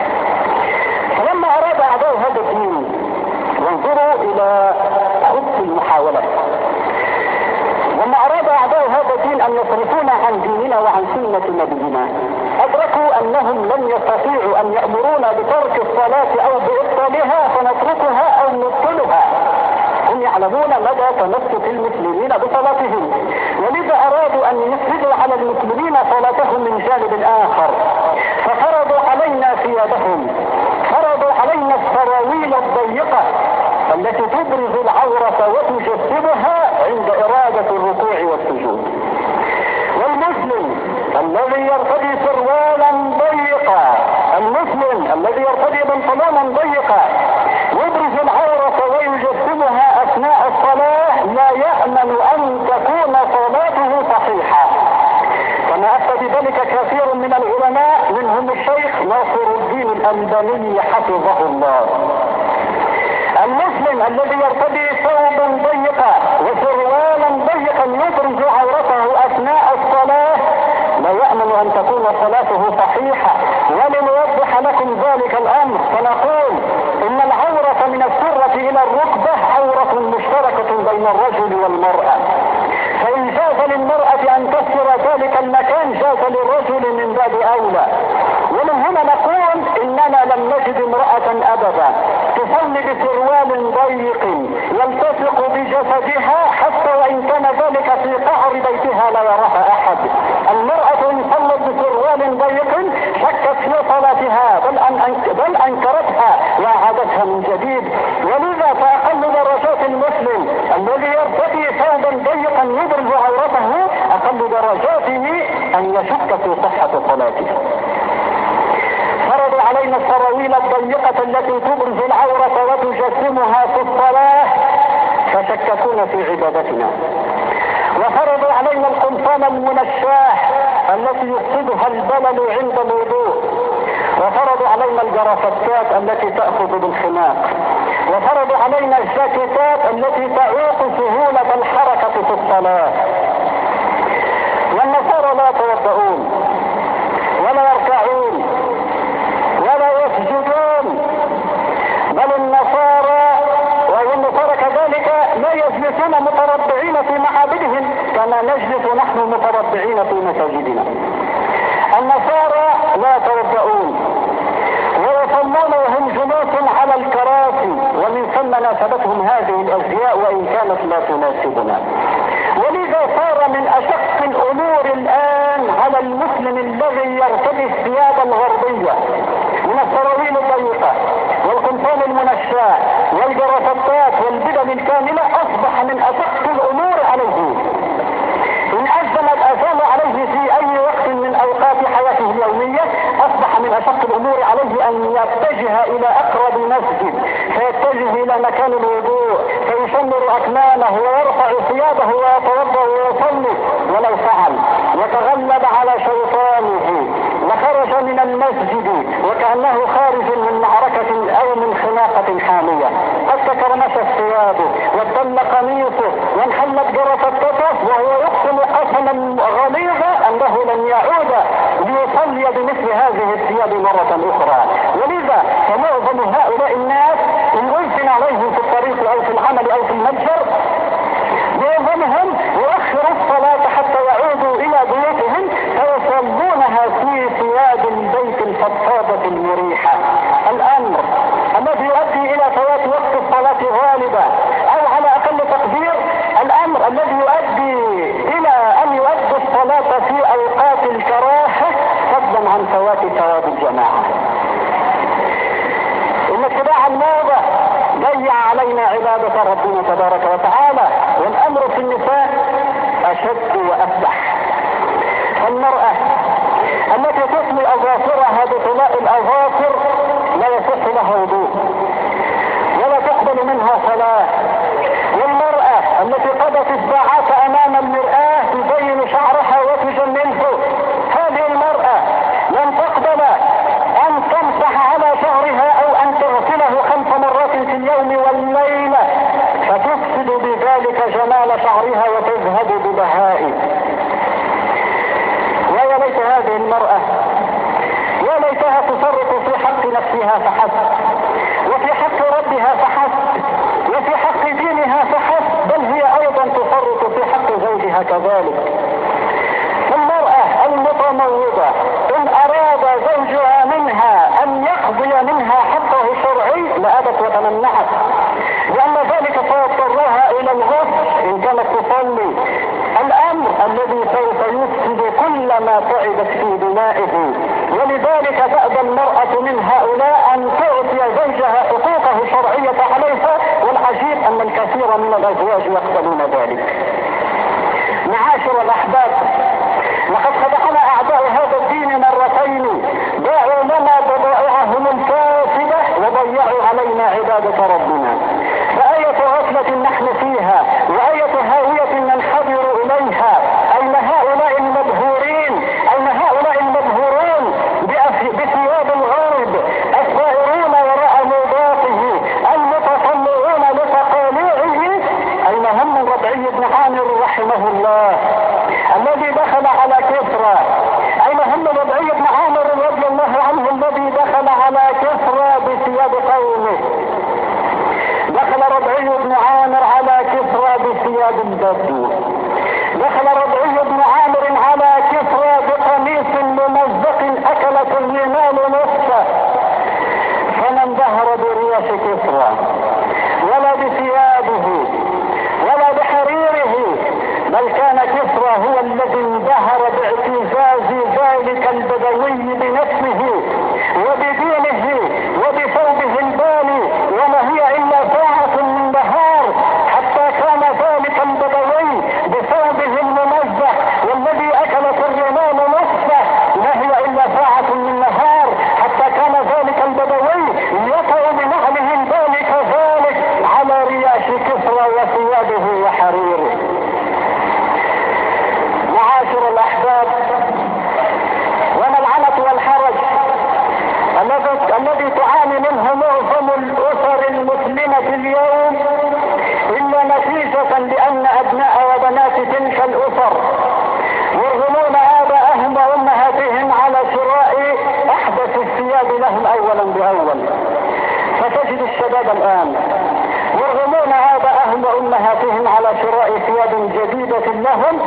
فلما أراد أعداء هذا الدين ينظروا إلى خبث المحاولة، لما أراد أعداء هذا الدين أن يصرفونا عن ديننا وعن سنة نبينا أدركوا أنهم لن يستطيعوا أن يأمرونا بترك الصلاة أو بإبطالها فنتركها أو نبطلها. هم يعلمون مدى تمسك المسلمين بصلاتهم، ولذا أرادوا أن يفرضوا على المسلمين صلاتهم من جانب آخر، ففرضوا علينا ثيابهم، فرضوا علينا السراويل الضيقة التي تبرز العورة وتجسدها عند إرادة الركوع والسجود. والمسلم الذي يرتدي سروالا ضيقا، المسلم الذي يرتدي بنطلونا ضيقا يبرز العورة ويجسمها أثناء الصلاة لا يأمن أن تكون صلاته صحيحة، كما أفتى بذلك كثير من العلماء منهم الشيخ ناصر الدين الألباني حفظه الله. المسلم الذي يرتدي ثوبا ضيقا وسروالا ضيقا يبرز عورته أثناء الصلاة لا يأمن أن تكون صلاته صحيحة. ولنوضح لكم ذلك الأمر فنقول إن العورة من السرة إلى الركبة عورة مشتركة بين الرجل والمرأة، فإن جاز للمرأة أن تسر ذلك المكان جاز للرجل من باب أولى. ومن هنا نقول إننا لم نجد امرأة أبدا تصلي بسروال ضيق يلتصق بجسدها حتى وإن كان ذلك في قعر بيتها لا يراها أحد. المرأة إن صلت بسروال ضيق شكت في صلاتها بل أنكرتها وأعادتها من جديد. ولذا فأقل درجات المسلم الذي يرتدي ثوبا ضيقا يبرز عورته أقل درجاته أن يشك في صحة صلاته. فرضوا علينا السراويل الضيقة التي تبرز العورة وتجسمها في الصلاة فشككونا في عبادتنا. وفرضوا علينا القمصان المنشاه التي يفسدها البلل عند الوضوء. وفرضوا علينا الجرافتات التي تأخذ بالخناق. وفرضوا علينا الجاكيتات التي تعوق سهولة الحركة في الصلاة. والنصارى لا يتوضؤون ولا يركعون ولا يسجدون، بل النصارى كذلك لا يجلسون متربعين في معابدهم كما نجلس نحن متربعين في مساجدنا. النصارى لا يتوضؤون ويصلون وهم جلوس على الكراسي، ومن ثم ناسبتهم هذه الأشياء وإن كانت لا تناسبنا. ولذا صار من أشق الأمور الآن على المسلم الذي يرتدي الثياب الغربية من السراويل الضيقة والقمصان المنشاه والجرافتات والبدل الكاملة أصبح من أشق الأمور عليه. إن أزم الأذان عليه في أي وقت من أوقات حياته اليومية أصبح من أشق الأمور عليه أن يتجه إلى أقرب مسجد، فيتجه إلى مكان الوضوء فيشمر أكمامه ويرفع ثيابه ويتوضأ ويصلي. ولو فعل يتغلب على شيطانه وخرج من المسجد وكأنه خارج من معركة أو من خناقة حامية، قد تكرمش ثيابه وابتل قميصه وانحلت جرفتته وهو يقسم قسما غليظا أنه لن يعود ليصلي بمثل هذه الثياب مرة أخرى. ولذا فمعظم هؤلاء الناس إن ألزم عليهم في الطريق أو في العمل أو في المتجر معظمهم يؤخر الصلاة حتى يعودوا إلى بيوتهم فيصلونها في ثياب البيت الفضفاضة المريحة. الأمر الذي يؤدي إلى فوات وقت الصلاة غالبا، أو على أقل تقدير الأمر الذي يؤدي زوجها كذلك. المرأة المتموضة إن أراد زوجها منها أن يقضي منها حقه الشرعي لأبت وتمنعت، لأن ذلك سيضطرها إلى الغسل إن كانت تصلي، الأمر الذي سوف يفسد كل ما تعبت في دمائه. ولذلك تأبى المرأة من هؤلاء أن تعطي زوجها حقوقه الشرعية عليها، والعجيب أن الكثير من الأزواج يقبلون ذلك. معاشر الأحباب، لقد خدعنا أعداء هذا الدين مرتين، باعوا لنا بضائعهم الفاسدة وضيعوا علينا عبادة ربنا. فآية غفلة نحن فيها وآية هاوية ننحدر إليها. أين هؤلاء المبهورين؟ أين هؤلاء المبهورون بثياب الغرب السائرون وراء موضاته المتطلعون لتقاليعه؟ أين هم من ربعي بن عامر رحمه الله الذي دخل على كسرى؟ أين هم من ربعي بن عامر رضي الله عنه الذي دخل على كسرى بثياب قومه؟ دخل ربعي بن عامر على كسرى بثياب البدو، دخل ربعي بن عامر على كسرى بقميص ممزق أكلت الرمال نصفه، فما انبهر برياش كسرى ولا بثيابه ولا بحريره، بل كان كسرى هو الذي انبهر باعتزاز ذلك البدوي بنفسه وبدينه وبثوبه البالي، وما هي إلا ساعة من نهار حتى كان ذلك البدوي بثوبه الممزق والذي أكلت الرمال نصفه، ما هي إلا ساعة من نهار حتى كان ذلك البدوي يقع بنعله البالي كذلك على رياش كسرى وثيابه وحريره. معاشر الأحباب، والعنة والحرج الذي تعاني منه معظم الأسر المسلمة اليوم إلا نتيجة لأن أبناء وبنات تلك الأسر يرغمون آباءهم وأمهاتهم على شراء أحدث الثياب لهم أولا بأول. فتجد الشباب الآن يرغمون آباءهم وأمهاتهم على شراء ثياب جديدة لهم،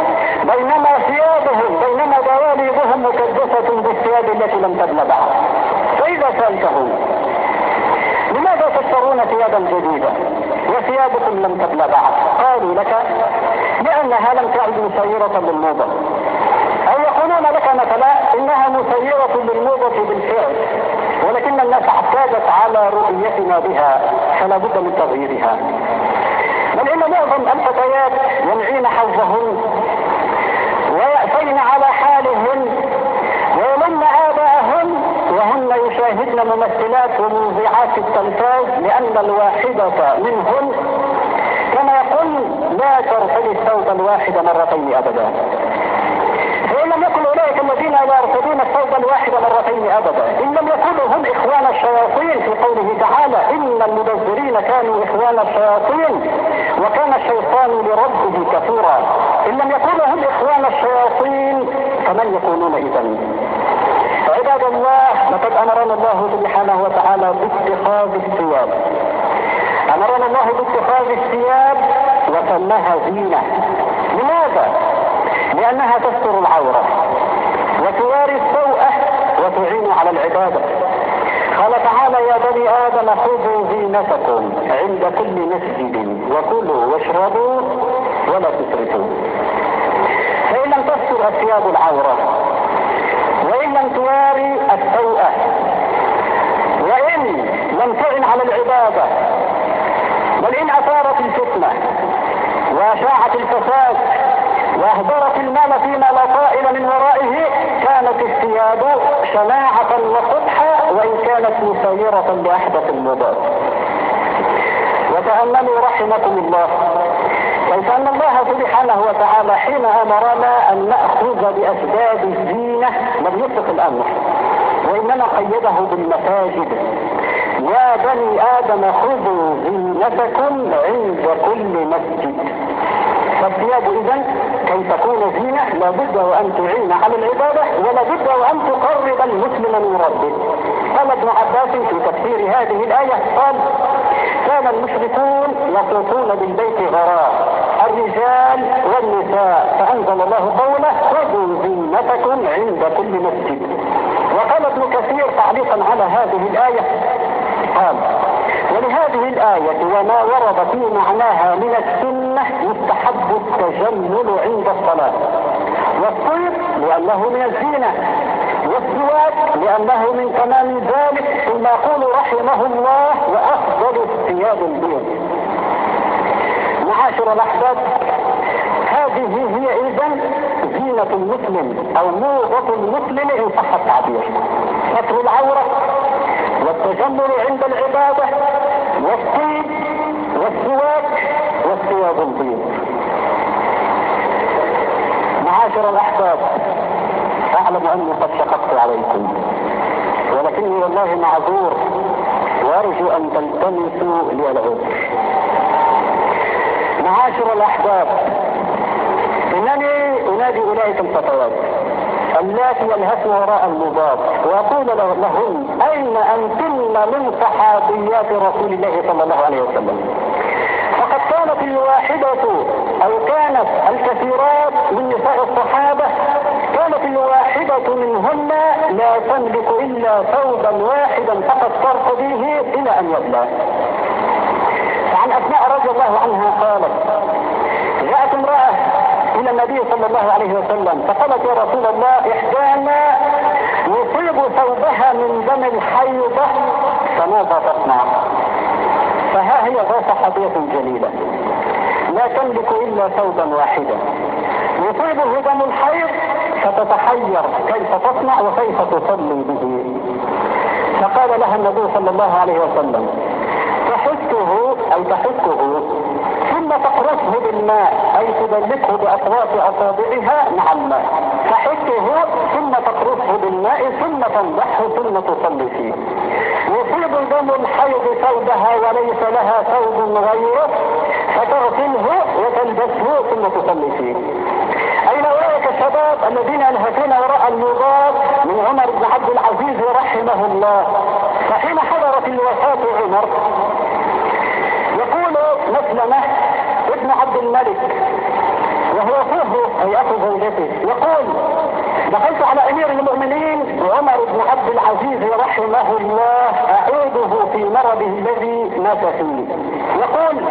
بينما دواليبهم مكدسة بالثياب التي لم تبل بعد. فإذا سألتهم لماذا تشترون ثيابا جديدة وثيابكم لم تبل بعد؟ قالوا لك لأنها لم تعد مسيرة للموضة، أو يقولون لك مثلا إنها مسيرة للموضة بالفعل، ولكن الناس اعتادت على رؤيتنا بها فلا بد من تغييرها. بل إن معظم الفتيات ينعين حظهن ويأتين على حالهن ويلمن آباءهن وهن يشاهدن ممثلات ومذيعات التلفاز، لأن الواحدة منهن كما يقول لا ترتدي الثوب الواحد مرتين أبدا. فإن لم يكن أولئك الذين لا يرتدون الثوب الواحد مرتين أبدا، إن لم يكونوا هم إخوان الشياطين في قوله تعالى إن المبذرين كانوا إخوان الشياطين وكان الشيطان لربه كفورا، إن لم يكونوا هم إخوان الشياطين فمن يكونون إذن؟ عباد الله، لقد أمرنا الله سبحانه وتعالى باتخاذ الثياب، أمرنا الله باتخاذ الثياب وسماها زينة. لماذا؟ لأنها تستر العورة وتواري السوءة وتعين على العبادة. قال تعالى يا بني آدم خذوا زينتكم عند كل مسجد وكلوا واشربوا ولا تسرفوا. فإن لم تستر الثياب العورة وإن لم تواري السوءة وإن لم تعن على العبادة، بل إن أثارت الفتنة وأشاعت الفساد واهدرت المال فيما لا طائل من ورائه، كانت الثياب شناعة وقبحة وإن كانت مسيرة بأحدث الموضات. وتأملوا رحمكم الله كيف أن الله سبحانه وتعالى حين أمرنا أن نأخذ بأسباب الزينة لم يطلق الأمر، وإنما قيده بالمساجد. يا بني آدم خذوا زينتكم عند كل مسجد. فالثياب إذن كي تكون زينة لابد وأن تعين على العبادة ولابد وأن تقرب المسلم من ربه. قال ابن عباس في تفسير هذه الآية قال كان المشركون يطوفون بالبيت غراء الرجال والنساء الله قوله خذوا زينتكم عند كل مسجد. وقال ابن كثير تعليقا على هذه الآية قال: ولهذه الآية وما ورد في معناها من السنة يستحب التجمل عند الصلاة، والطيب لأنه من الزينة، والسواك لأنه من تمام ذلك، ثم يقول رحمه الله: وأفضل الثياب البيض. معاشر الأحباب، هذه هي إذن زينة المسلم أو موضة المسلم إن صح التعبير: ستر العورة، والتجمل عند العبادة، والطيب، والسواك، والثياب البيض. معاشر الأحباب، أعلم أني قد شققت عليكم، ولكني والله معذور، وأرجو أن تلتمسوا لي العذر. معاشر الأحباب، إنني أنادي أولئك الفتوات اللاتي يلهثن وراء المضاد وأقول لهن: أين أنتن من صحابيات رسول الله صلى الله عليه وسلم؟ فقد كانت الواحدة أو كانت الكثيرات من نساء الصحابة كانت الواحدة منهن لا تملك إلا ثوبا واحدا فقط ترتديه إلى أن يبلى. فعن أسماء رضي الله عنها قالت: جاءت امرأة إلى النبي صلى الله عليه وسلم فقالت: يا رسول الله، إحدانا يصيب ثوبها من دم الحيضة فماذا تصنع؟ فها هي ذات صحابية جليلة لا تملك إلا ثوبا واحدا يصيبه دم الحيض فتتحير كيف تصنع وكيف تصلي به. فقال لها النبي صلى الله عليه وسلم: تحكه أي تحكه ثم تقرصه بالماء أي تدلكه بأطراف أصابعها مع الماء، تحكه ثم تقرصه بالماء ثم تنضحه ثم تصلي فيه. يصيب دم الحيض ثوبها وليس لها ثوب غيره فتغسله وتلبسه ثم تصلي فيه. أين أولئك الشباب الذين يلهثون وراء المضاد من عمر بن عبد العزيز رحمه الله؟ فحين حضرت الوفاة عمر يقول مسلمة ابن عبد الملك وهو اخوه اي اخو زوجته يقول: دخلت على امير المؤمنين عمر بن عبد العزيز رحمه الله اعوده في مرضه الذي مات فيه. يقول: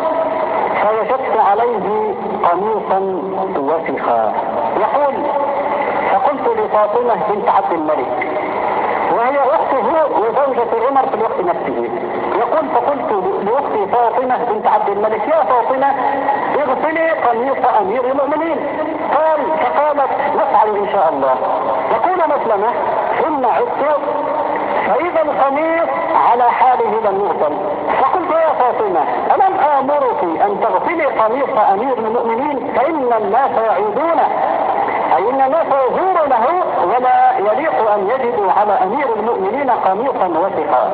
فوجدت عليه قميصا وسخا. يقول: فقلت لفاطمة بنت عبد الملك وهي اخته وزوجة عمر في الوقت نفسه، يقول: فقلت لاختي فاطمة بنت عبد الملك: يا فاطمة اغسلي قميص امير المؤمنين. فقالت: نفعل ان شاء الله. يقول مسلمة: ثم عدت فاذا القميص على حاله لم يغسل. فقلت: يا فاطمة الم امرك ان تغسلي قميص امير المؤمنين فان الناس يعودون، أي إن الناس يزورونه ولا يليق أن يجدوا على أمير المؤمنين قميصا وسخا.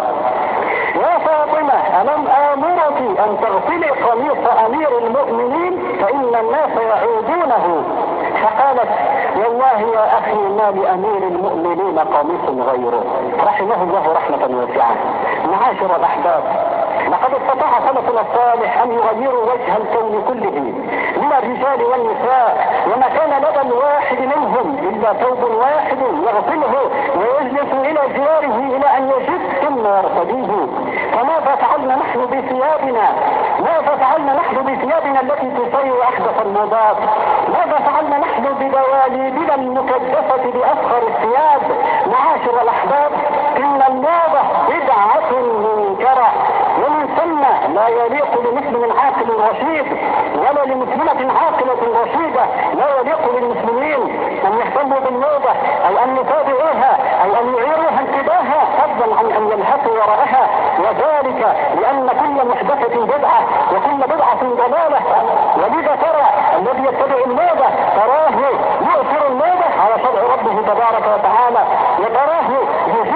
يا فاطمة ألم آمرك أن تغسلي قميص أمير المؤمنين فإن الناس يعودونه؟ فقالت: والله يا أخي ما لأمير المؤمنين قميص غيره، رحمه الله رحمة واسعة. معاشر الأحباب، لقد استطاع سلفنا الصالح أن يغيروا وجه الكون كله من الرجال والنساء، وما كان لدى الواحد منهم إلا ثوب واحد يغسله ويجلس إلى جواره إلى أن يجد ثم يرتديه. فماذا فعلنا نحن بثيابنا؟ ماذا فعلنا نحن بثيابنا التي تسير أحدث الموضات؟ ماذا فعلنا نحن بدواليبنا المكدسة بأفخر الثياب؟ معاشر الأحباب، إن الموضة بدعة منكرة، ومن ثم لا يليق لمسلم عاقل رشيد ولا لمسلمة عاقلة رشيدة، لا يليق للمسلمين أن يهتموا بالموضة أو أن يتابعوها أو أن يعيروها انتباها فضلا عن أن يلهثوا وراءها، وذلك لأن كل محدثة بدعة وكل بدعة ضلالة. ولذا ترى الذي يتبع الموضة تراه يؤثر الموضة على شرع ربه تبارك وتعالى، وتراه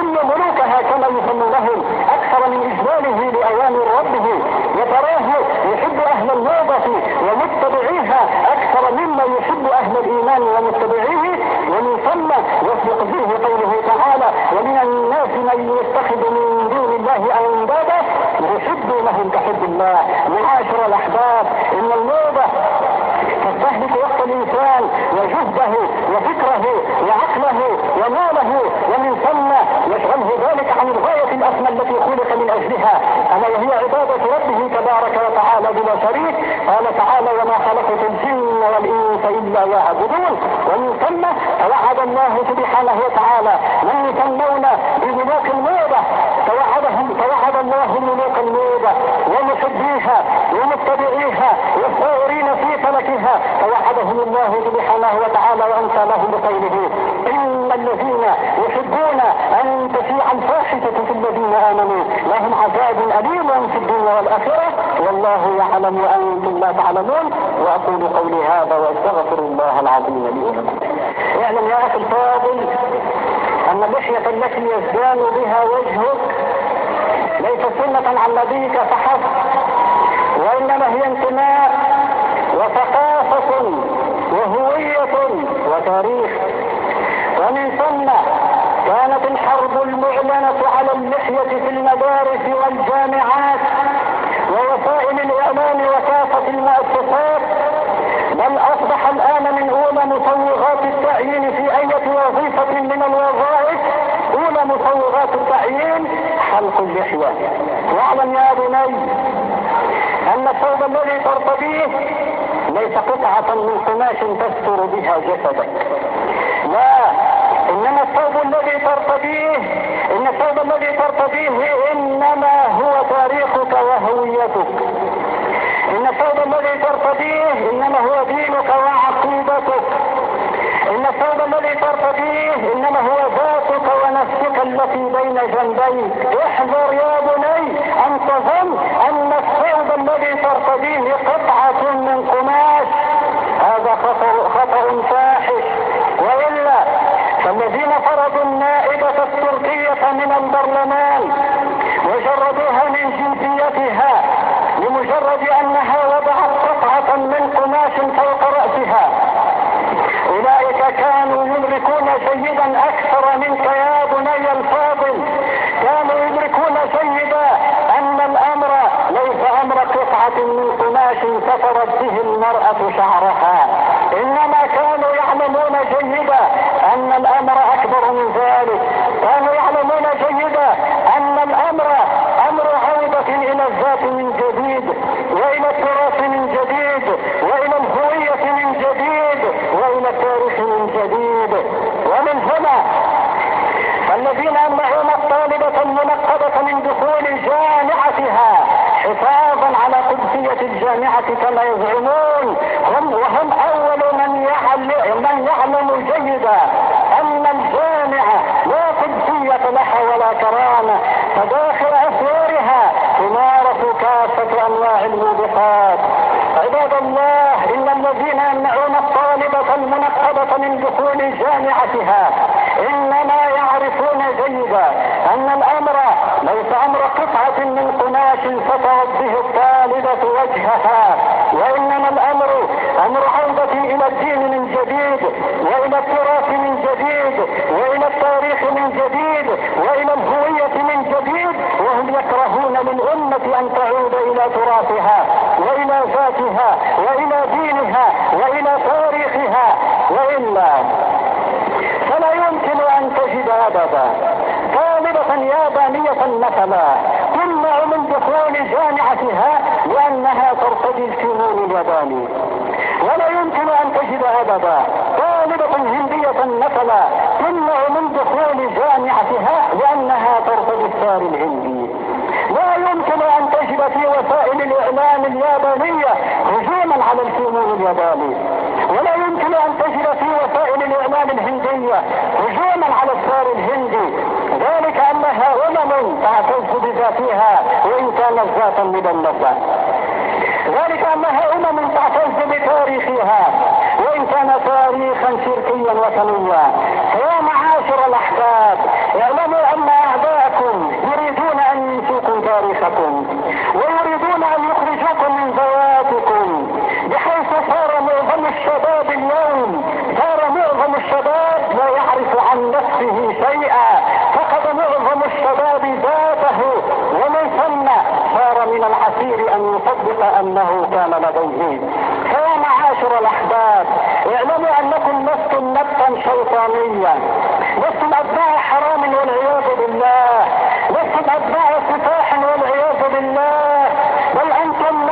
تبارك وتعالى بلا شريك. قال تعالى وما خلقت الجن والإنس إلا يعبدون. ومن ثم توعد الله سبحانه وتعالى من يسمون بملوك الموضة، توعد الله ملوك الموضة ومحبيها ومتبعيها والسائرين في فلكها، توعدهم الله سبحانه وتعالى وأنسى لهم بقوله إن الذين يحبون أن تشيع الفاحشة في الذين آمنوا لهم عذاب أليم في الدنيا والآخرة والله يعلم وأنتم لا تعلمون. وأقول قولي هذا وأستغفر الله العظيم لي ولكم. اعلم يا أخي الفاضل أن اللحية التي يزدان بها وجهك ليس سنة عن نبيك فحسب، وإنما هي انتماء وثقافة وهوية وتاريخ. ومن ثم كانت الحرب المعلنة على اللحية في المدارس والجامعات ووسائل الإعلام وكافة المؤسسات، بل أصبح الآن من أولى مصوغات التعيين في أي وظيفة من الوظائف، أولى مصوغات التعيين حلق اللحية. واعلم يا بني أن الثوب الذي ترتديه ليس قطعة من قماش تستر بها جسدك، لا، إنما الثوب الذي ترتديه إنما هو تاريخك وهويتك. إن الثوب الذي ترتديه إنما هو دينك وعقيدتك. إن الثوب الذي ترتديه إنما هو ذاتك ونفسك التي بين جنبيك. احذر يا بني أن تظن أن الثوب الذي ترتديه قطعة من قماش، هذا خطأ فاحش. وإلا فالذين فرضوا النائبة التركية من البرلمان وجردوها من جنسيتها لمجرد أنها وضعت قطعة من قماش فوق رأسها، أولئك كانوا يدركون جيدا أكثر منك يا بني الفاضل، كانوا يدركون جيدا أن الأمر ليس أمر قطعة من قماش سترت به المرأة شعرها، إنما كانوا يعلمون جيدا أن الأمر أكبر من ذلك. كانوا يعلمون جيدا أن الأمر أمر عودة إلى الذات من جديد وإلى التراث من جديد وإلى الهوية من جديد وإلى التاريخ من جديد. ومن هنا فالذين يمنعون الطالبة المنقبة من دخول جامعتها حفاظا على قدسية الجامعة كما يزعمون وهم أول من يعلم جيدا أن الجامعة لا قدسية لها ولا كرامة، فداخل أسوارها تمارس كافة أنواع الموبقات. عباد الله، إن الذين يمنعون الطالبة المنقبة من دخول جامعتها إنما يعرفون جيدا أن الأمر ليس أمر قطعة من قماش سترت به الطالبة وجهها، وإنما الأمر أمر عودة إلى الدين من جديد وإلى التراث من جديد وإلى التاريخ من جديد وإلى الهوية من جديد. وهم يكرهون للأمة أن تعود إلى تراثها وإلى ذاتها وإلى دينها وإلى تاريخها، وإلا فلا يمكن أن تجد أبدا طالبة يابانية مثلا تمنع من دخول جامعتها لأنها ترتدي الكمون الياباني، ولا يمكن أن تجد أبدا طالبة هندية مثلا تمنع من دخول جامعتها لأنها ترتدي الثار الهندي. لا يمكن أن تجد في وسائل الإعلام اليابانية هجوما على الكمون الياباني، ولا يمكن أن تجد في وسائل الإعلام الهندية هجوما على الثار الهندي، ذلك أنها تعتز بذاتها وإن كانت ذاتا مدنسة، ذلك أنها تعتز بتاريخها وإن كان تاريخا شركيا وثنيا. فيا معاشر الأحباب، اعلموا أن أعداءكم يريدون أن ينسوكم تاريخكم ويريدون أن يخرجوكم من ذواتكم، بحيث صار معظم الشباب اليوم لا يعرف عن نفسه شيئا، فقد معظم الشباب ذاته، ومن ثم صار من العسير أن يصدق أنه كان لديه. فيا معاشر الأحباب، اعلموا أنكم لستم نبتا شيطانيا، لستم أتباع حرام والعياذ بالله، لستم أتباع سفاح والعياذ بالله، بل أنتم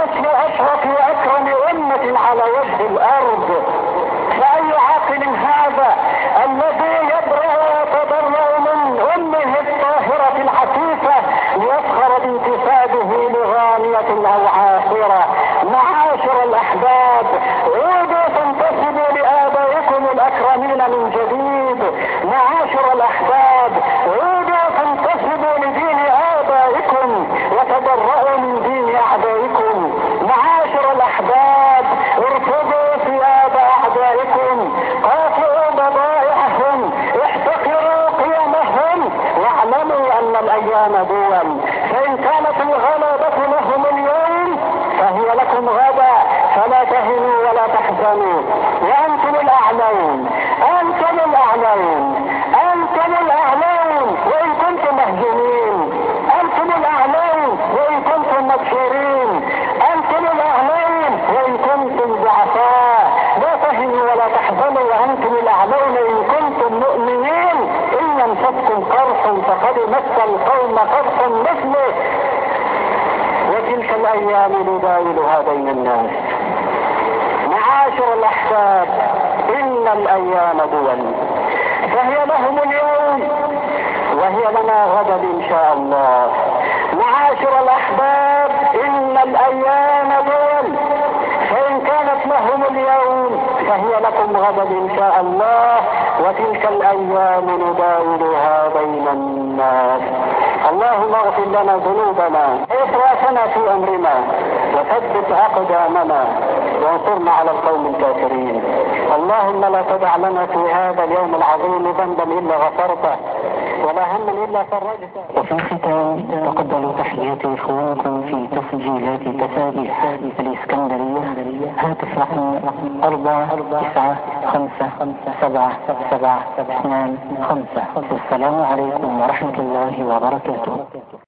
فقد مس القوم قرح مثله، وتلك الايام نداولها بين الناس. معاشر الاحباب، ان الايام دول، فهي لهم اليوم وهي لنا غدا ان شاء الله. معاشر الاحباب، ان الايام دول، فان كانت لهم اليوم فهي لكم غدا ان شاء الله، وتلك الايام نداولها بين الناس. اللهم اغفر لنا ذنوبنا واسرافنا في امرنا، وثبت اقدامنا، وانصرنا على القوم الكافرين. اللهم لا تدع لنا في هذا اليوم العظيم ذنبا الا غفرته، ولا هما الا فرجته. وفي الختام تقبلوا تحياتي اخوانكم في تسجيلات تسابيح الاسكندرية، هاتف رقم 4955772 5. والسلام عليكم ورحمة الله وبركاته.